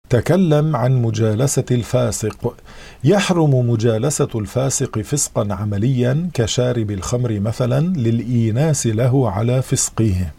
تكلم عن مجالسة الفاسق. يحرم مجالسة الفاسق فسقا عمليا كشارب الخمر مثلا للإيناس له على فسقه.